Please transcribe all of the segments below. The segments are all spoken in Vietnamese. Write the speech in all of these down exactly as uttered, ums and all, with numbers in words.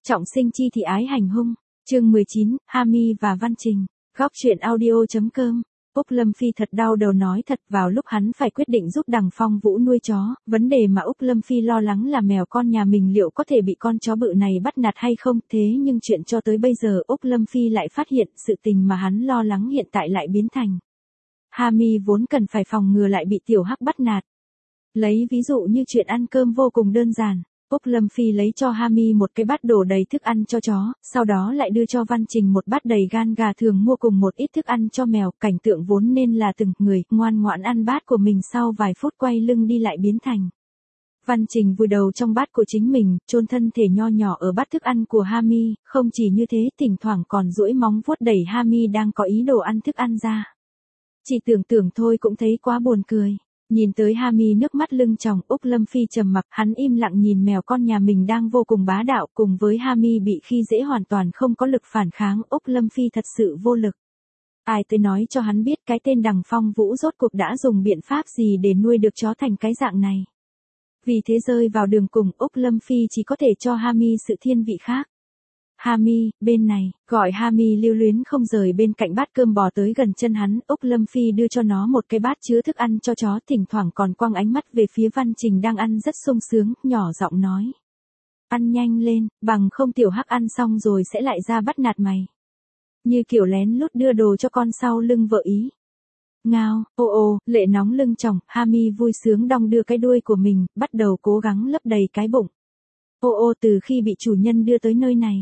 Trọng sinh chi thị ái hành hung, chương mười chín, Hami và Văn Trình, góc truyện audio.com. Úc Lâm Phi thật đau đầu, nói thật, vào lúc hắn phải quyết định giúp Đằng Phong Vũ nuôi chó, vấn đề mà Úc Lâm Phi lo lắng là mèo con nhà mình liệu có thể bị con chó bự này bắt nạt hay không, thế nhưng chuyện cho tới bây giờ Úc Lâm Phi lại phát hiện sự tình mà hắn lo lắng hiện tại lại biến thành. Hami vốn cần phải phòng ngừa lại bị tiểu hắc bắt nạt. Lấy ví dụ như chuyện ăn cơm vô cùng đơn giản. Úc Lâm Phi lấy cho Hami một cái bát đổ đầy thức ăn cho chó, sau đó lại đưa cho Văn Trình một bát đầy gan gà thường mua cùng một ít thức ăn cho mèo, cảnh tượng vốn nên là từng người ngoan ngoãn ăn bát của mình sau vài phút quay lưng đi lại biến thành. Văn Trình vùi đầu trong bát của chính mình, chôn thân thể nho nhỏ ở bát thức ăn của Hami, không chỉ như thế thỉnh thoảng còn duỗi móng vuốt đẩy Hami đang có ý đồ ăn thức ăn ra. Chỉ tưởng tượng thôi cũng thấy quá buồn cười. Nhìn tới Hami nước mắt lưng tròng, Úc Lâm Phi trầm mặc, hắn im lặng nhìn mèo con nhà mình đang vô cùng bá đạo, cùng với Hami bị khi dễ hoàn toàn không có lực phản kháng, Úc Lâm Phi thật sự vô lực. Ai tới nói cho hắn biết cái tên Đằng Phong Vũ rốt cuộc đã dùng biện pháp gì để nuôi được chó thành cái dạng này. Vì thế rơi vào đường cùng, Úc Lâm Phi chỉ có thể cho Hami sự thiên vị khác. Hami, bên này, gọi Hami lưu luyến không rời bên cạnh bát cơm bò tới gần chân hắn, Úc Lâm Phi đưa cho nó một cái bát chứa thức ăn cho chó, thỉnh thoảng còn quăng ánh mắt về phía Văn Trình đang ăn rất sung sướng, nhỏ giọng nói. Ăn nhanh lên, bằng không tiểu hắc ăn xong rồi sẽ lại ra bắt nạt mày. Như kiểu lén lút đưa đồ cho con sau lưng vợ ý. Ngao, ô ô, lệ nóng lưng tròng, Hami vui sướng đong đưa cái đuôi của mình, bắt đầu cố gắng lấp đầy cái bụng. Ô ô, từ khi bị chủ nhân đưa tới nơi này,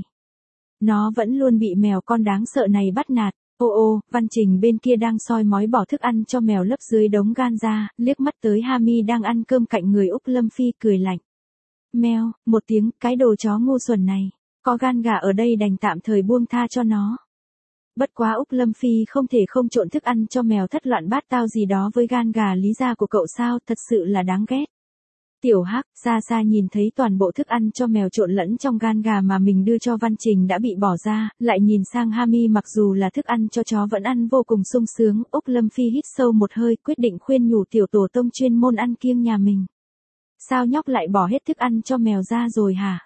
nó vẫn luôn bị mèo con đáng sợ này bắt nạt. Ô ô, Văn Trình bên kia đang soi mói bỏ thức ăn cho mèo lấp dưới đống gan ra, liếc mắt tới Hami đang ăn cơm cạnh người Úc Lâm Phi cười lạnh. Mèo, một tiếng, cái đồ chó ngu xuẩn này, có gan gà ở đây đành tạm thời buông tha cho nó. Bất quá Úc Lâm Phi không thể không trộn thức ăn cho mèo thất loạn bát tao gì đó với gan gà lý ra của cậu sao, thật sự là đáng ghét. Tiểu Hắc, xa xa nhìn thấy toàn bộ thức ăn cho mèo trộn lẫn trong gan gà mà mình đưa cho Văn Trình đã bị bỏ ra, lại nhìn sang Hami mặc dù là thức ăn cho chó vẫn ăn vô cùng sung sướng, Úc Lâm Phi hít sâu một hơi quyết định khuyên nhủ tiểu tổ tông chuyên môn ăn kiêng nhà mình. Sao nhóc lại bỏ hết thức ăn cho mèo ra rồi hả?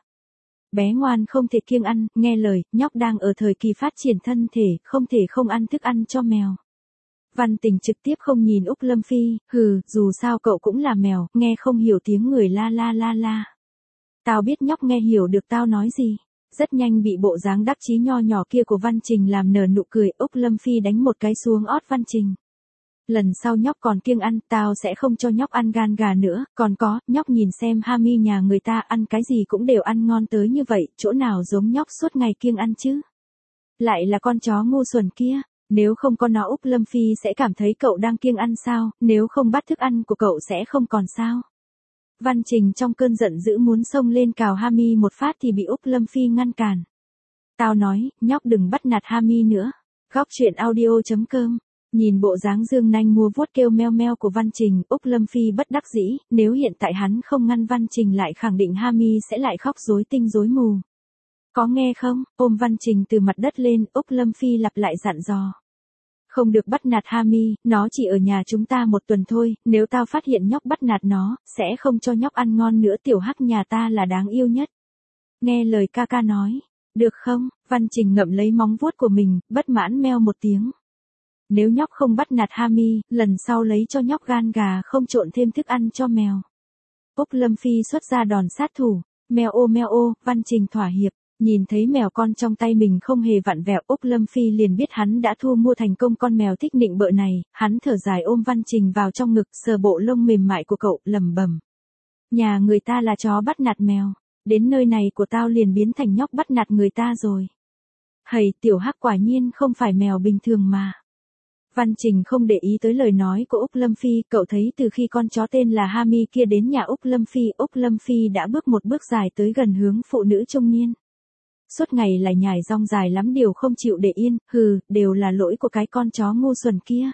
Bé ngoan không thể kiêng ăn, nghe lời, nhóc đang ở thời kỳ phát triển thân thể, không thể không ăn thức ăn cho mèo. Văn Tình trực tiếp không nhìn Úc Lâm Phi, hừ, dù sao cậu cũng là mèo, nghe không hiểu tiếng người la la la la. Tao biết nhóc nghe hiểu được tao nói gì. Rất nhanh bị bộ dáng đắc chí nho nhỏ kia của Văn Trình làm nở nụ cười, Úc Lâm Phi đánh một cái xuống ót Văn Trình. Lần sau nhóc còn kiêng ăn, tao sẽ không cho nhóc ăn gan gà nữa, còn có, nhóc nhìn xem Hami nhà người ta ăn cái gì cũng đều ăn ngon tới như vậy, chỗ nào giống nhóc suốt ngày kiêng ăn chứ. Lại là con chó ngu xuẩn kia. Nếu không có nó Úc Lâm Phi sẽ cảm thấy cậu đang kiêng ăn sao, nếu không bắt thức ăn của cậu sẽ không còn sao. Văn Trình trong cơn giận dữ muốn xông lên cào Hami một phát thì bị Úc Lâm Phi ngăn cản. Tao nói, nhóc đừng bắt nạt Hami nữa. Góc truyện audio.com. Nhìn bộ dáng dương nanh mua vuốt kêu meo meo của Văn Trình, Úc Lâm Phi bất đắc dĩ, nếu hiện tại hắn không ngăn Văn Trình lại khẳng định Hami sẽ lại khóc rối tinh rối mù. Có nghe không, ôm Văn Trình từ mặt đất lên, Úc Lâm Phi lặp lại dặn dò. Không được bắt nạt Hami, nó chỉ ở nhà chúng ta một tuần thôi, nếu tao phát hiện nhóc bắt nạt nó, sẽ không cho nhóc ăn ngon nữa, tiểu hắc nhà ta là đáng yêu nhất. Nghe lời ca ca nói, được không, Văn Trình ngậm lấy móng vuốt của mình, bất mãn meo một tiếng. Nếu nhóc không bắt nạt Hami, lần sau lấy cho nhóc gan gà không trộn thêm thức ăn cho mèo. Úc Lâm Phi xuất ra đòn sát thủ, mèo ô mèo ô, Văn Trình thỏa hiệp. Nhìn thấy mèo con trong tay mình không hề vặn vẹo, Úc Lâm Phi liền biết hắn đã thu mua thành công con mèo thích nịnh bợ này, hắn thở dài ôm Văn Trình vào trong ngực, sờ bộ lông mềm mại của cậu, lẩm bẩm. Nhà người ta là chó bắt nạt mèo, đến nơi này của tao liền biến thành nhóc bắt nạt người ta rồi. Hầy, tiểu hắc quả nhiên không phải mèo bình thường mà. Văn Trình không để ý tới lời nói của Úc Lâm Phi, cậu thấy từ khi con chó tên là Hami kia đến nhà Úc Lâm Phi, Úc Lâm Phi đã bước một bước dài tới gần hướng phụ nữ trung niên. Suốt ngày lại nhải rong dài lắm điều không chịu để yên, hừ, đều là lỗi của cái con chó ngu xuẩn kia.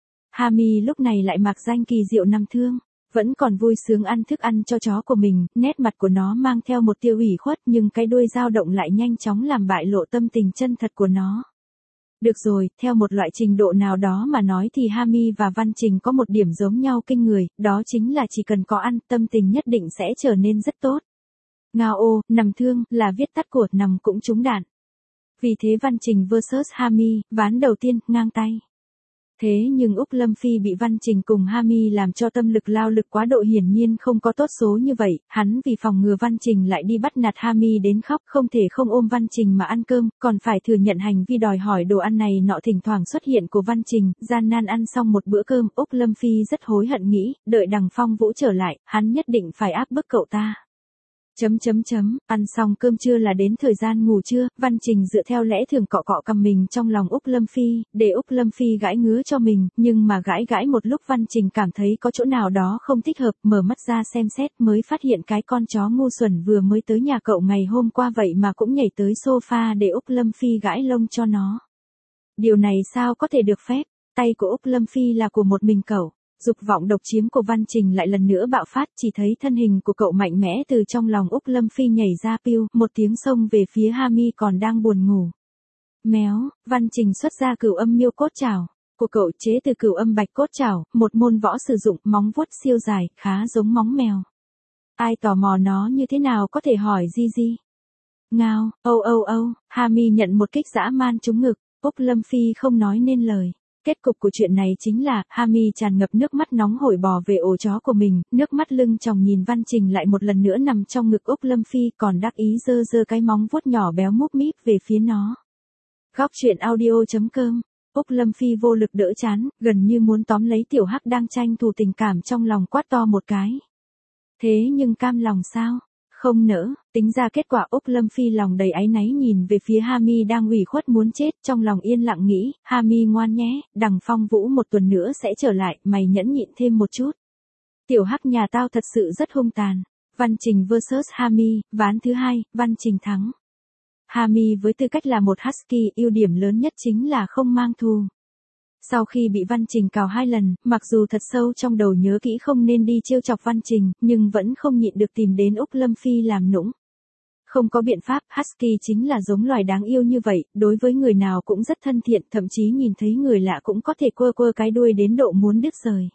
Hami lúc này lại mặc danh kỳ diệu nằm thương, vẫn còn vui sướng ăn thức ăn cho chó của mình, nét mặt của nó mang theo một tia ủy khuất nhưng cái đuôi dao động lại nhanh chóng làm bại lộ tâm tình chân thật của nó. Được rồi, theo một loại trình độ nào đó mà nói thì Hami và Văn Trình có một điểm giống nhau kinh người, đó chính là chỉ cần có ăn, tâm tình nhất định sẽ trở nên rất tốt. Ngao ô, nằm thương, là viết tắt của nằm cũng trúng đạn. Vì thế Văn Trình versus Hami, ván đầu tiên, ngang tay. Thế nhưng Úc Lâm Phi bị Văn Trình cùng Hami làm cho tâm lực lao lực quá độ, hiển nhiên không có tốt số như vậy, hắn vì phòng ngừa Văn Trình lại đi bắt nạt Hami đến khóc, không thể không ôm Văn Trình mà ăn cơm, còn phải thừa nhận hành vi đòi hỏi đồ ăn này nọ thỉnh thoảng xuất hiện của Văn Trình, gian nan ăn xong một bữa cơm, Úc Lâm Phi rất hối hận nghĩ, đợi đằng Phong Vũ trở lại, hắn nhất định phải áp bức cậu ta. Chấm chấm chấm, ăn xong cơm trưa là đến thời gian ngủ trưa, Văn Trình dựa theo lẽ thường cọ cọ cầm mình trong lòng Úc Lâm Phi, để Úc Lâm Phi gãi ngứa cho mình, nhưng mà gãi gãi một lúc Văn Trình cảm thấy có chỗ nào đó không thích hợp, mở mắt ra xem xét mới phát hiện cái con chó ngu xuẩn vừa mới tới nhà cậu ngày hôm qua vậy mà cũng nhảy tới sofa để Úc Lâm Phi gãi lông cho nó. Điều này sao có thể được phép, tay của Úc Lâm Phi là của một mình cậu. Dục vọng độc chiếm của Văn Trình lại lần nữa bạo phát, chỉ thấy thân hình của cậu mạnh mẽ từ trong lòng Úc Lâm Phi nhảy ra piu, một tiếng xông về phía Hami còn đang buồn ngủ. Méo, Văn Trình xuất ra cửu âm miêu cốt trảo của cậu chế từ cửu âm bạch cốt trảo, một môn võ sử dụng móng vuốt siêu dài, khá giống móng mèo. Ai tò mò nó như thế nào có thể hỏi Gigi. Ngao, âu âu âu, Hami nhận một kích dã man trúng ngực, Úc Lâm Phi không nói nên lời. Kết cục của chuyện này chính là, Hami tràn ngập nước mắt nóng hổi bò về ổ chó của mình, nước mắt lưng tròng nhìn Văn Trình lại một lần nữa nằm trong ngực Úc Lâm Phi còn đắc ý giơ giơ cái móng vuốt nhỏ béo múp míp về phía nó. Góc truyện audio chấm com, Úc Lâm Phi vô lực đỡ chán, gần như muốn tóm lấy tiểu hắc đang tranh thủ tình cảm trong lòng quát to một cái. Thế nhưng cam lòng sao? Không nỡ, tính ra kết quả Úc Lâm Phi lòng đầy áy náy nhìn về phía Hami đang ủy khuất muốn chết, trong lòng yên lặng nghĩ, Hami ngoan nhé, đằng Phong Vũ một tuần nữa sẽ trở lại, mày nhẫn nhịn thêm một chút. Tiểu hắc nhà tao thật sự rất hung tàn. Văn Trình versus Hami, ván thứ hai, Văn Trình thắng. Hami với tư cách là một husky, ưu điểm lớn nhất chính là không mang thù. Sau khi bị Văn Trình cào hai lần, mặc dù thật sâu trong đầu nhớ kỹ không nên đi trêu chọc Văn Trình, nhưng vẫn không nhịn được tìm đến Úc Lâm Phi làm nũng. Không có biện pháp, husky chính là giống loài đáng yêu như vậy, đối với người nào cũng rất thân thiện, thậm chí nhìn thấy người lạ cũng có thể quơ quơ cái đuôi đến độ muốn đứt rời.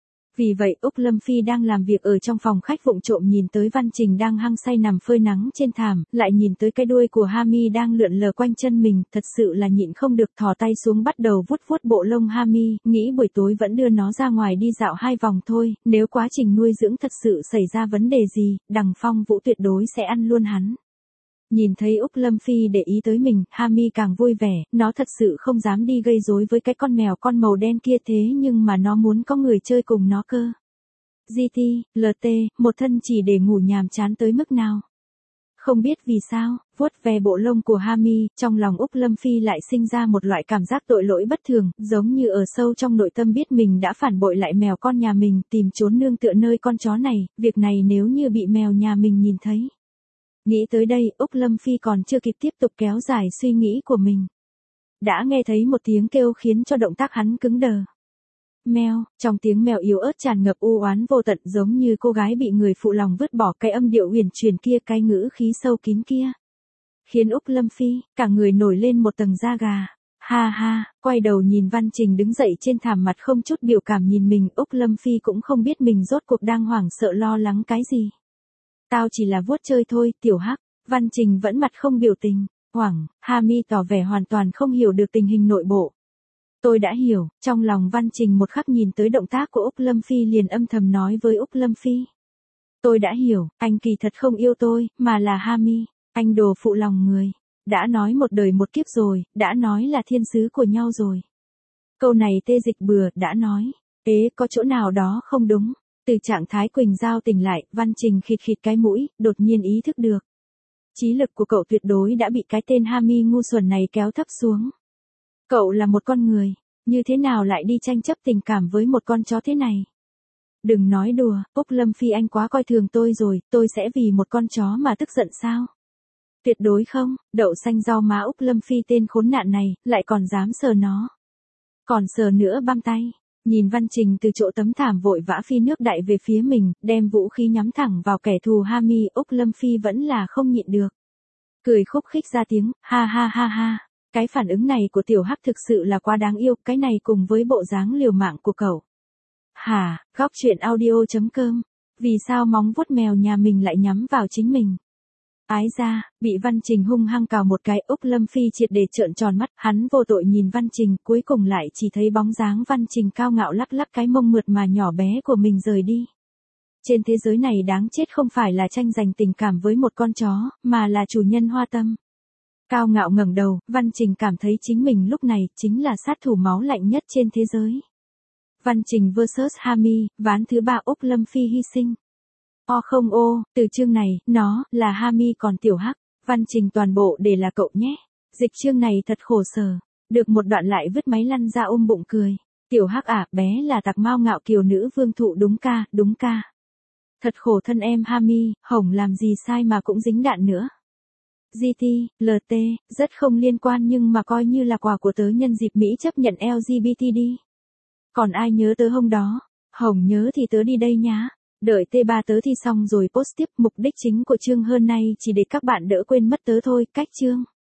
Vì vậy, Úc Lâm Phi đang làm việc ở trong phòng khách vụng trộm nhìn tới Văn Trình đang hăng say nằm phơi nắng trên thảm, lại nhìn tới cái đuôi của Hami đang lượn lờ quanh chân mình, thật sự là nhịn không được thò tay xuống bắt đầu vuốt vuốt bộ lông Hami, nghĩ buổi tối vẫn đưa nó ra ngoài đi dạo hai vòng thôi, nếu quá trình nuôi dưỡng thật sự xảy ra vấn đề gì, đằng Phong Vũ tuyệt đối sẽ ăn luôn hắn. Nhìn thấy Úc Lâm Phi để ý tới mình, Hami càng vui vẻ, nó thật sự không dám đi gây rối với cái con mèo con màu đen kia thế nhưng mà nó muốn có người chơi cùng nó cơ. giê tê, lờ tê, một thân chỉ để ngủ nhàm chán tới mức nào. Không biết vì sao, vuốt ve bộ lông của Hami, trong lòng Úc Lâm Phi lại sinh ra một loại cảm giác tội lỗi bất thường, giống như ở sâu trong nội tâm biết mình đã phản bội lại mèo con nhà mình, tìm trốn nương tựa nơi con chó này, việc này nếu như bị mèo nhà mình nhìn thấy. Nghĩ tới đây, Úc Lâm Phi còn chưa kịp tiếp tục kéo dài suy nghĩ của mình. Đã nghe thấy một tiếng kêu khiến cho động tác hắn cứng đờ. Mèo, trong tiếng mèo yếu ớt tràn ngập u oán vô tận giống như cô gái bị người phụ lòng vứt bỏ, cái âm điệu uyển chuyển kia, cái ngữ khí sâu kín kia. Khiến Úc Lâm Phi, cả người nổi lên một tầng da gà. Ha ha, quay đầu nhìn Văn Trình đứng dậy trên thảm mặt không chút biểu cảm nhìn mình, Úc Lâm Phi cũng không biết mình rốt cuộc đang hoảng sợ lo lắng cái gì. Tao chỉ là vuốt chơi thôi, tiểu hắc. Văn Trình vẫn mặt không biểu tình. Hoảng, Hami tỏ vẻ hoàn toàn không hiểu được tình hình nội bộ. Tôi đã hiểu, trong lòng Văn Trình một khắc nhìn tới động tác của Úc Lâm Phi liền âm thầm nói với Úc Lâm Phi. Tôi đã hiểu, anh kỳ thật không yêu tôi, mà là Hami. Anh đồ phụ lòng người. Đã nói một đời một kiếp rồi, đã nói là thiên sứ của nhau rồi. Câu này tê dịch bừa, đã nói. Ế, có chỗ nào đó không đúng. Từ trạng thái Quỳnh Giao tỉnh lại, Văn Trình khịt khịt cái mũi, đột nhiên ý thức được. Trí lực của cậu tuyệt đối đã bị cái tên Hami ngu xuẩn này kéo thấp xuống. Cậu là một con người, như thế nào lại đi tranh chấp tình cảm với một con chó thế này? Đừng nói đùa, Úc Lâm Phi anh quá coi thường tôi rồi, tôi sẽ vì một con chó mà tức giận sao? Tuyệt đối không, đậu xanh rau má Úc Lâm Phi tên khốn nạn này, lại còn dám sờ nó. Còn sờ nữa băm tay. Nhìn Văn Trình từ chỗ tấm thảm vội vã phi nước đại về phía mình, đem vũ khí nhắm thẳng vào kẻ thù Hami, Úc Lâm Phi vẫn là không nhịn được. Cười khúc khích ra tiếng, ha ha ha ha. Cái phản ứng này của tiểu hắc thực sự là quá đáng yêu, cái này cùng với bộ dáng liều mạng của cậu. Hả, góc truyện audio chấm com. Vì sao móng vuốt mèo nhà mình lại nhắm vào chính mình? Ái ra, bị Văn Trình hung hăng cào một cái, Úc Lâm Phi triệt để trợn tròn mắt, hắn vô tội nhìn Văn Trình, cuối cùng lại chỉ thấy bóng dáng Văn Trình cao ngạo lắc lắc cái mông mượt mà nhỏ bé của mình rời đi. Trên thế giới này đáng chết không phải là tranh giành tình cảm với một con chó, mà là chủ nhân Hoa Tâm. Cao ngạo ngẩng đầu, Văn Trình cảm thấy chính mình lúc này chính là sát thủ máu lạnh nhất trên thế giới. Văn Trình versus Hami, ván thứ ba Úc Lâm Phi hy sinh. O không ô, từ chương này, nó, là Hami còn Tiểu Hắc, Văn Trình toàn bộ để là cậu nhé. Dịch chương này thật khổ sở, được một đoạn lại vứt máy lăn ra ôm bụng cười. Tiểu Hắc à, bé là tặc mau ngạo kiều nữ vương thụ đúng ca, đúng ca. Thật khổ thân em Hami, Hồng làm gì sai mà cũng dính đạn nữa. giê tê, lờ tê, rất không liên quan nhưng mà coi như là quà của tớ nhân dịp Mỹ chấp nhận lờ giê bê tê đi. Còn ai nhớ tớ hôm đó? Hồng nhớ thì tớ đi đây nhá. Đợi tê ba tớ thi xong rồi post tiếp, mục đích chính của chương hôm nay chỉ để các bạn đỡ quên mất tớ thôi, cách chương.